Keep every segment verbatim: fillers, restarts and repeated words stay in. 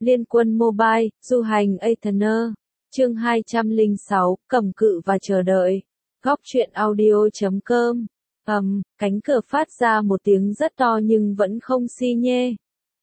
Liên quân Mobile, du hành Aetherner. Chương hai trăm lẻ sáu, cầm cự và chờ đợi. Góc truyện audio chấm com. Ầm, um, cánh cửa phát ra một tiếng rất to nhưng vẫn không xi nhê.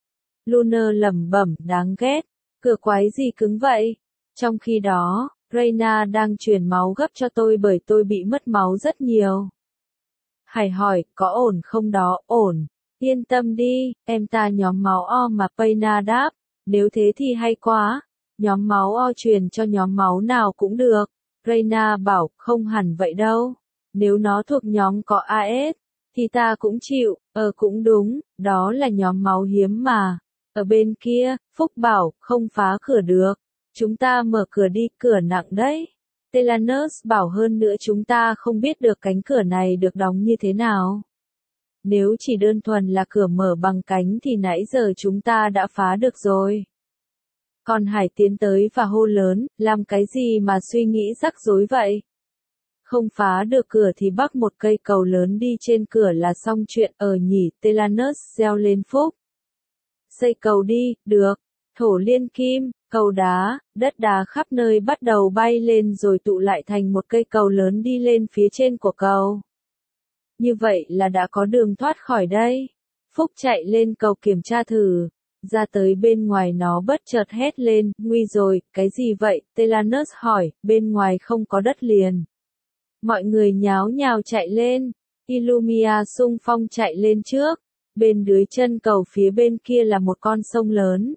Lunar lẩm bẩm, đáng ghét, cửa quái gì cứng vậy? Trong khi đó, Reyna đang truyền máu gấp cho tôi bởi tôi bị mất máu rất nhiều. Hải hỏi, có ổn không đó? Ổn, yên tâm đi, em ta nhóm máu O mà. Payna đáp, nếu thế thì hay quá, nhóm máu O truyền cho nhóm máu nào cũng được. Reyna bảo, không hẳn vậy đâu, nếu nó thuộc nhóm có a ét, thì ta cũng chịu. Ờ cũng đúng, đó là nhóm máu hiếm mà. Ở bên kia, Phúc bảo, không phá cửa được, chúng ta mở cửa đi, cửa nặng đấy. Telanus bảo hơn nữa chúng ta không biết được cánh cửa này được đóng như thế nào. Nếu chỉ đơn thuần là cửa mở bằng cánh thì nãy giờ chúng ta đã phá được rồi. Còn Hải tiến tới và hô lớn, làm cái gì mà suy nghĩ rắc rối vậy? Không phá được cửa thì bắc một cây cầu lớn đi trên cửa là xong chuyện. Ở nhỉ, Telanus reo lên Phúc. Xây cầu đi, được. Thổ liên kim, cầu đá, đất đá khắp nơi bắt đầu bay lên rồi tụ lại thành một cây cầu lớn đi lên phía trên của cầu. Như vậy là đã có đường thoát khỏi đây. Phúc chạy lên cầu kiểm tra thử. Ra tới bên ngoài nó bất chợt hét lên, nguy rồi, cái gì vậy? Telanus hỏi, bên ngoài không có đất liền. Mọi người nháo nhào chạy lên. Illumia xung phong chạy lên trước. Bên dưới chân cầu phía bên kia là một con sông lớn.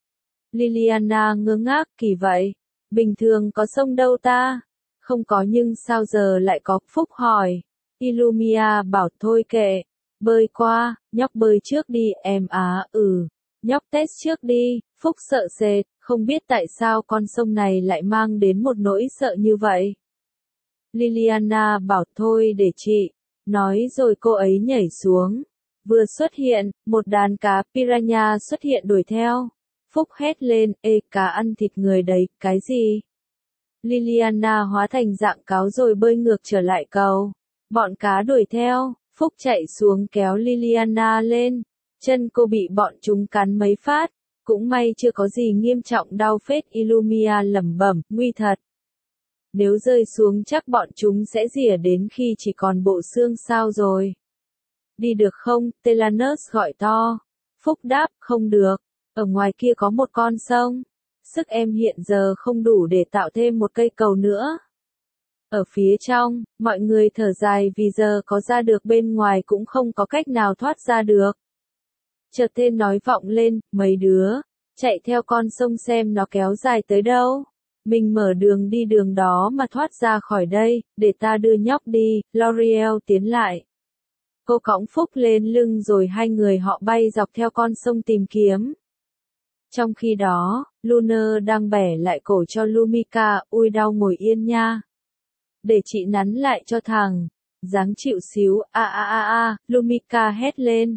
Liliana ngơ ngác, kỳ vậy, bình thường có sông đâu ta? Không có nhưng sao giờ lại có? Phúc hỏi. Illumia bảo thôi kệ, bơi qua, nhóc bơi trước đi. Em á, ừ, nhóc test trước đi. Phúc sợ sệt, không biết tại sao con sông này lại mang đến một nỗi sợ như vậy. Liliana bảo thôi để chị, nói rồi cô ấy nhảy xuống. Vừa xuất hiện, một đàn cá piranha xuất hiện đuổi theo. Phúc hét lên, ê cá ăn thịt người đấy, cái gì? Liliana hóa thành dạng cáo rồi bơi ngược trở lại cầu. Bọn cá đuổi theo, Phúc chạy xuống kéo Liliana lên. Chân cô bị bọn chúng cắn mấy phát, cũng may chưa có gì nghiêm trọng đau phết. Illumia lẩm bẩm, nguy thật. Nếu rơi xuống chắc bọn chúng sẽ rỉa đến khi chỉ còn bộ xương sao rồi. Đi được không? Telanus gọi to. Phúc đáp, không được. Ở ngoài kia có một con sông. Sức em hiện giờ không đủ để tạo thêm một cây cầu nữa. Ở phía trong, mọi người thở dài vì giờ có ra được bên ngoài cũng không có cách nào thoát ra được. Chợt tên nói vọng lên, mấy đứa, chạy theo con sông xem nó kéo dài tới đâu. Mình mở đường đi đường đó mà thoát ra khỏi đây, để ta đưa nhóc đi. L'Oreal tiến lại. Cô cõng Phúc lên lưng rồi hai người họ bay dọc theo con sông tìm kiếm. Trong khi đó, Lunar đang bẻ lại cổ cho Lumika, ui đau ngồi yên nha. Để chị nắn lại cho thằng. Dáng chịu xíu, a a a a, Lumika hét lên.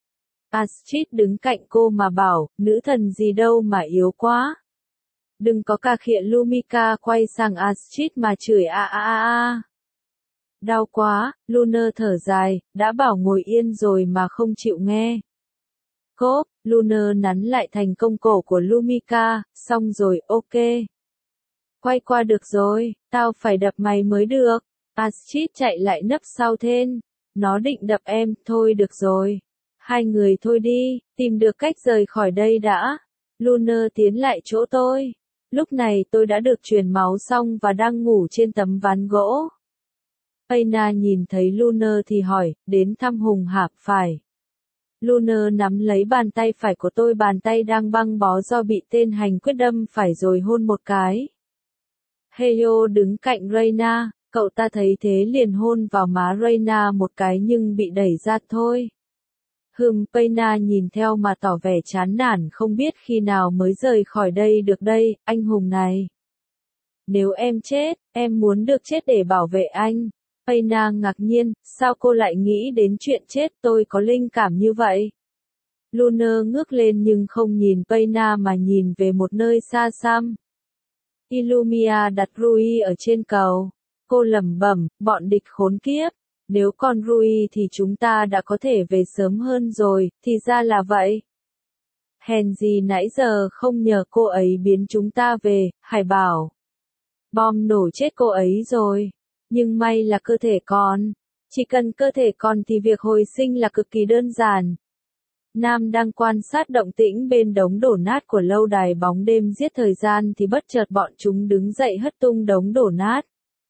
Astrid đứng cạnh cô mà bảo, nữ thần gì đâu mà yếu quá. Đừng có cà khịa. Lumika quay sang Astrid mà chửi a a a a. Đau quá, Lunar thở dài, đã bảo ngồi yên rồi mà không chịu nghe. Cốp, Lunar nắn lại thành công cổ của Lumika, xong rồi, ok. Quay qua được rồi, tao phải đập mày mới được. Astrid chạy lại nấp sau thên. Nó định đập em, thôi được rồi. Hai người thôi đi, tìm được cách rời khỏi đây đã. Lunar tiến lại chỗ tôi. Lúc này tôi đã được truyền máu xong và đang ngủ trên tấm ván gỗ. Payna nhìn thấy Lunar thì hỏi, đến thăm Hùng hả? Phải. Lunar nắm lấy bàn tay phải của tôi, bàn tay đang băng bó do bị tên hành quyết đâm phải rồi hôn một cái. Heyo đứng cạnh Reyna, cậu ta thấy thế liền hôn vào má Reyna một cái nhưng bị đẩy ra thôi. Hừm, Payna nhìn theo mà tỏ vẻ chán nản, không biết khi nào mới rời khỏi đây được đây, anh hùng này. Nếu em chết, em muốn được chết để bảo vệ anh. Payna ngạc nhiên, sao cô lại nghĩ đến chuyện chết? Tôi có linh cảm như vậy. Lunar ngước lên nhưng không nhìn Payna mà nhìn về một nơi xa xăm. Illumia đặt Rui ở trên cầu. Cô lẩm bẩm, bọn địch khốn kiếp. Nếu còn Rui thì chúng ta đã có thể về sớm hơn rồi, thì ra là vậy. hèn gì nãy giờ không nhờ cô ấy biến chúng ta về, Hải bảo. Bom nổ chết cô ấy rồi. Nhưng may là cơ thể còn. Chỉ cần cơ thể còn thì việc hồi sinh là cực kỳ đơn giản. Nam đang quan sát động tĩnh bên đống đổ nát của lâu đài bóng đêm giết thời gian thì bất chợt bọn chúng đứng dậy hất tung đống đổ nát.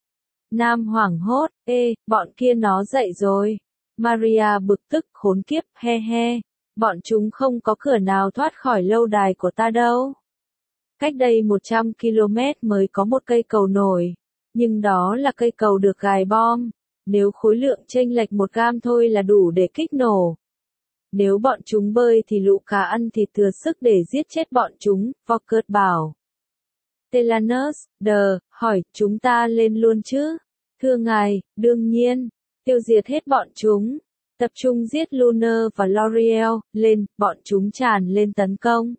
Nam hoảng hốt, ê, bọn kia nó dậy rồi. Maria bực tức, khốn kiếp, he he. Bọn chúng không có cửa nào thoát khỏi lâu đài của ta đâu. Cách đây một trăm ki lô mét mới có một cây cầu nổi. Nhưng đó là cây cầu được gài bom. Nếu khối lượng chênh lệch một gam thôi là đủ để kích nổ. Nếu bọn chúng bơi thì lũ cá ăn thịt thừa sức để giết chết bọn chúng, Volkert bảo. Telanus, đờ, hỏi, chúng ta lên luôn chứ? Thưa ngài, đương nhiên. Tiêu diệt hết bọn chúng. Tập trung giết Lunar và L'Oreal, lên, bọn chúng tràn lên tấn công.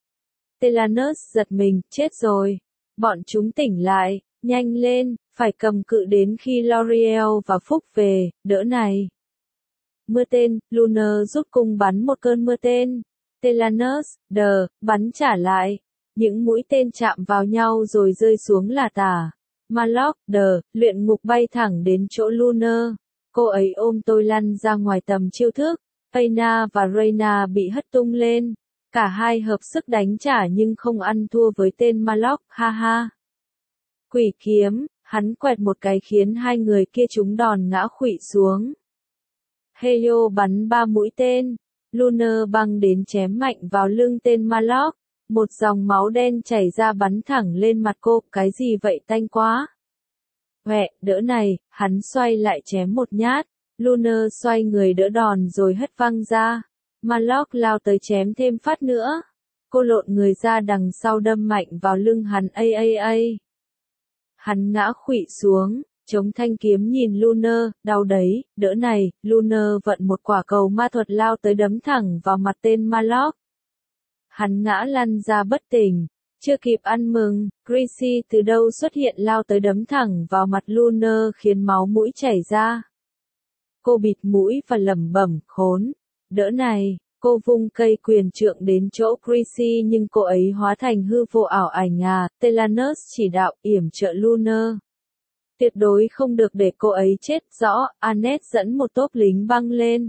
Telanus giật mình, chết rồi. Bọn chúng tỉnh lại, nhanh lên, phải cầm cự đến khi L'Oreal và Phúc về, đỡ này. Mưa tên, Lunar rút cung bắn một cơn mưa tên. Telanus, đờ, bắn trả lại. Những mũi tên chạm vào nhau rồi rơi xuống là tả. Maloch, đờ, luyện ngục bay thẳng đến chỗ Lunar. Cô ấy ôm tôi lăn ra ngoài tầm chiêu thức. Aina và Reyna bị hất tung lên. Cả hai hợp sức đánh trả nhưng không ăn thua với tên Maloch, ha ha. Quỷ kiếm, hắn quẹt một cái khiến hai người kia trúng đòn ngã khuỵu xuống. Helio bắn ba mũi tên. Lunar băng đến chém mạnh vào lưng tên Maloch. Một dòng máu đen chảy ra bắn thẳng lên mặt cô, cái gì vậy tanh quá. Huệ, đỡ này, hắn xoay lại chém một nhát. Lunar xoay người đỡ đòn rồi hất văng ra. Maloch lao tới chém thêm phát nữa. Cô lộn người ra đằng sau đâm mạnh vào lưng hắn a a a. Hắn ngã khuỵu xuống, chống thanh kiếm nhìn Lunar, đau đấy, đỡ này, Lunar vận một quả cầu ma thuật lao tới đấm thẳng vào mặt tên Maloch. Hắn ngã lăn ra bất tỉnh. Chưa kịp ăn mừng, Chrissy từ đâu xuất hiện lao tới đấm thẳng vào mặt Lunar khiến máu mũi chảy ra. Cô bịt mũi và lẩm bẩm, khốn, đỡ này, cô vung cây quyền trượng đến chỗ Chrissy nhưng cô ấy hóa thành hư vô ảo ảnh à, Telanus chỉ đạo yểm trợ Lunar. Tuyệt đối không được để cô ấy chết rõ, Annette dẫn một tốp lính băng lên.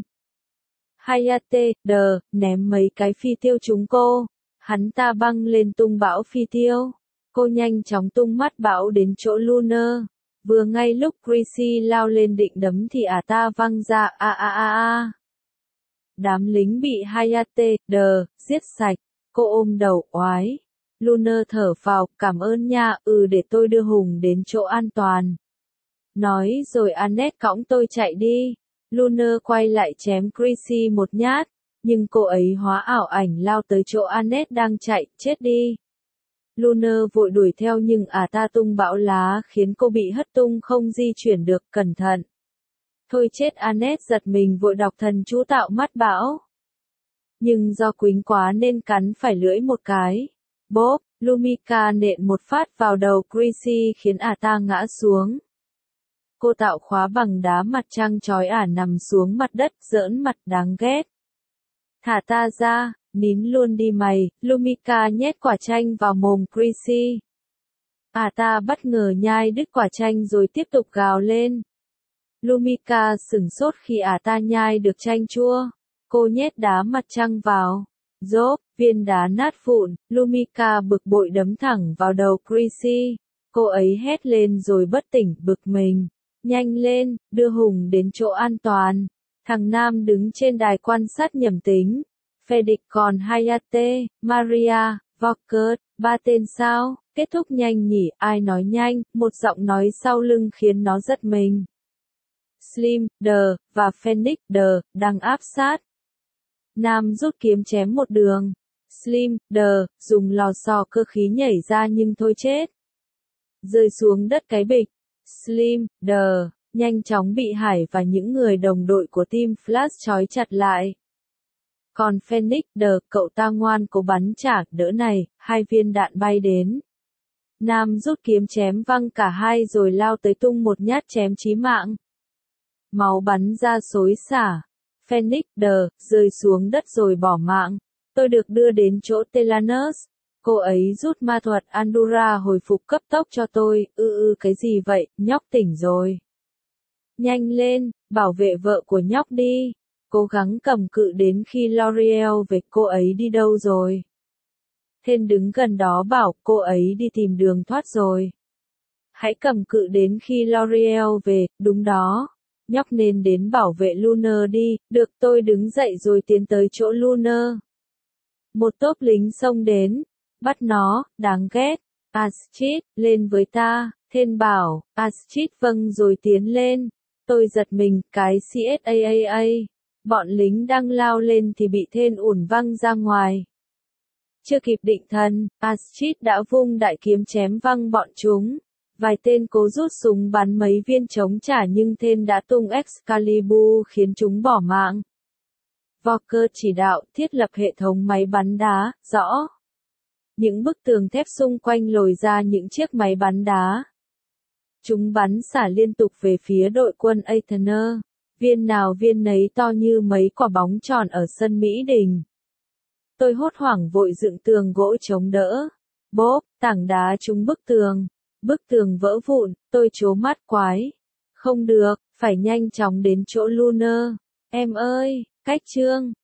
Hayate, đờ, ném mấy cái phi tiêu chúng cô. Hắn ta băng lên tung bão phi tiêu. Cô nhanh chóng tung mắt bão đến chỗ Lunar. Vừa ngay lúc Chrissy lao lên định đấm thì ả ta văng ra a a a a. Đám lính bị Hayate, đờ, giết sạch. Cô ôm đầu oái. Lunar thở phào, cảm ơn nha, ừ để tôi đưa Hùng đến chỗ an toàn. Nói rồi Annette cõng tôi chạy đi. Lunar quay lại chém Chrissy một nhát. Nhưng cô ấy hóa ảo ảnh lao tới chỗ Annette đang chạy, chết đi. Lunar vội đuổi theo nhưng ả ta tung bão lá khiến cô bị hất tung không di chuyển được, cẩn thận. Thôi chết, Annette giật mình vội đọc thần chú tạo mắt bão. Nhưng do quýnh quá nên cắn phải lưỡi một cái. Bốp, Lumika nện một phát vào đầu Chrissy khiến ả ta ngã xuống. Cô tạo khóa bằng đá mặt trăng trói ả nằm xuống mặt đất, giỡn mặt đáng ghét. Thả ta ra, nín luôn đi mày, Lumika nhét quả chanh vào mồm Chrissy. Ả ta bất ngờ nhai đứt quả chanh rồi tiếp tục gào lên. Lumika sửng sốt khi ả ta nhai được chanh chua. Cô nhét đá mặt trăng vào. Rốp, viên đá nát vụn, Lumika bực bội đấm thẳng vào đầu Chrissy. Cô ấy hét lên rồi bất tỉnh, bực mình. Nhanh lên, đưa Hùng đến chỗ an toàn. Thằng Nam đứng trên đài quan sát nhầm tính. Felix còn Hayate, Maria, Volkert, ba tên sao, kết thúc nhanh nhỉ, ai nói nhanh, một giọng nói sau lưng khiến nó giật mình. Slim, Đờ, và Phoenix, Đờ, đang áp sát. Nam rút kiếm chém một đường. Slim, Đờ, dùng lò xo cơ khí nhảy ra nhưng thôi chết. Rơi xuống đất cái bịch. Slim, Đờ, nhanh chóng bị Hải và những người đồng đội của team Flash trói chặt lại. Còn Phoenix, Đờ, cậu ta ngoan cố bắn trả, đỡ này, hai viên đạn bay đến. Nam rút kiếm chém văng cả hai rồi lao tới tung một nhát chém chí mạng. Máu bắn ra xối xả. Phoenix, Đờ, rơi xuống đất rồi bỏ mạng. Tôi được đưa đến chỗ Telanus. Cô ấy rút ma thuật Andura hồi phục cấp tốc cho tôi. Ư ư cái gì vậy, nhóc tỉnh rồi. Nhanh lên, bảo vệ vợ của nhóc đi. Cố gắng cầm cự đến khi L'Oreal về. Cô ấy đi đâu rồi? Thên đứng gần đó bảo cô ấy đi tìm đường thoát rồi. Hãy cầm cự đến khi L'Oreal về, đúng đó. Nhóc nên đến bảo vệ Luna đi. Được, tôi đứng dậy rồi tiến tới chỗ Luna. Một tốp lính xông đến. Bắt nó, đáng ghét. Astrid, lên với ta. Thên bảo. Astrid vâng rồi tiến lên. Tôi giật mình, cái xê ét a a a. Bọn lính đang lao lên thì bị Thên ủn văng ra ngoài. Chưa kịp định thần, Astrid đã vung đại kiếm chém văng bọn chúng. Vài tên cố rút súng bắn mấy viên chống trả nhưng Thên đã tung Excalibur khiến chúng bỏ mạng. Walker chỉ đạo thiết lập hệ thống máy bắn đá, rõ. Những bức tường thép xung quanh lồi ra những chiếc máy bắn đá. Chúng bắn xả liên tục về phía đội quân Aether. Viên nào viên nấy to như mấy quả bóng tròn ở sân Mỹ Đình. Tôi hốt hoảng vội dựng tường gỗ chống đỡ. Bốp, tảng đá trúng bức tường. Bức tường vỡ vụn, tôi trố mắt quái. Không được, phải nhanh chóng đến chỗ Luna. Em ơi, cách trương.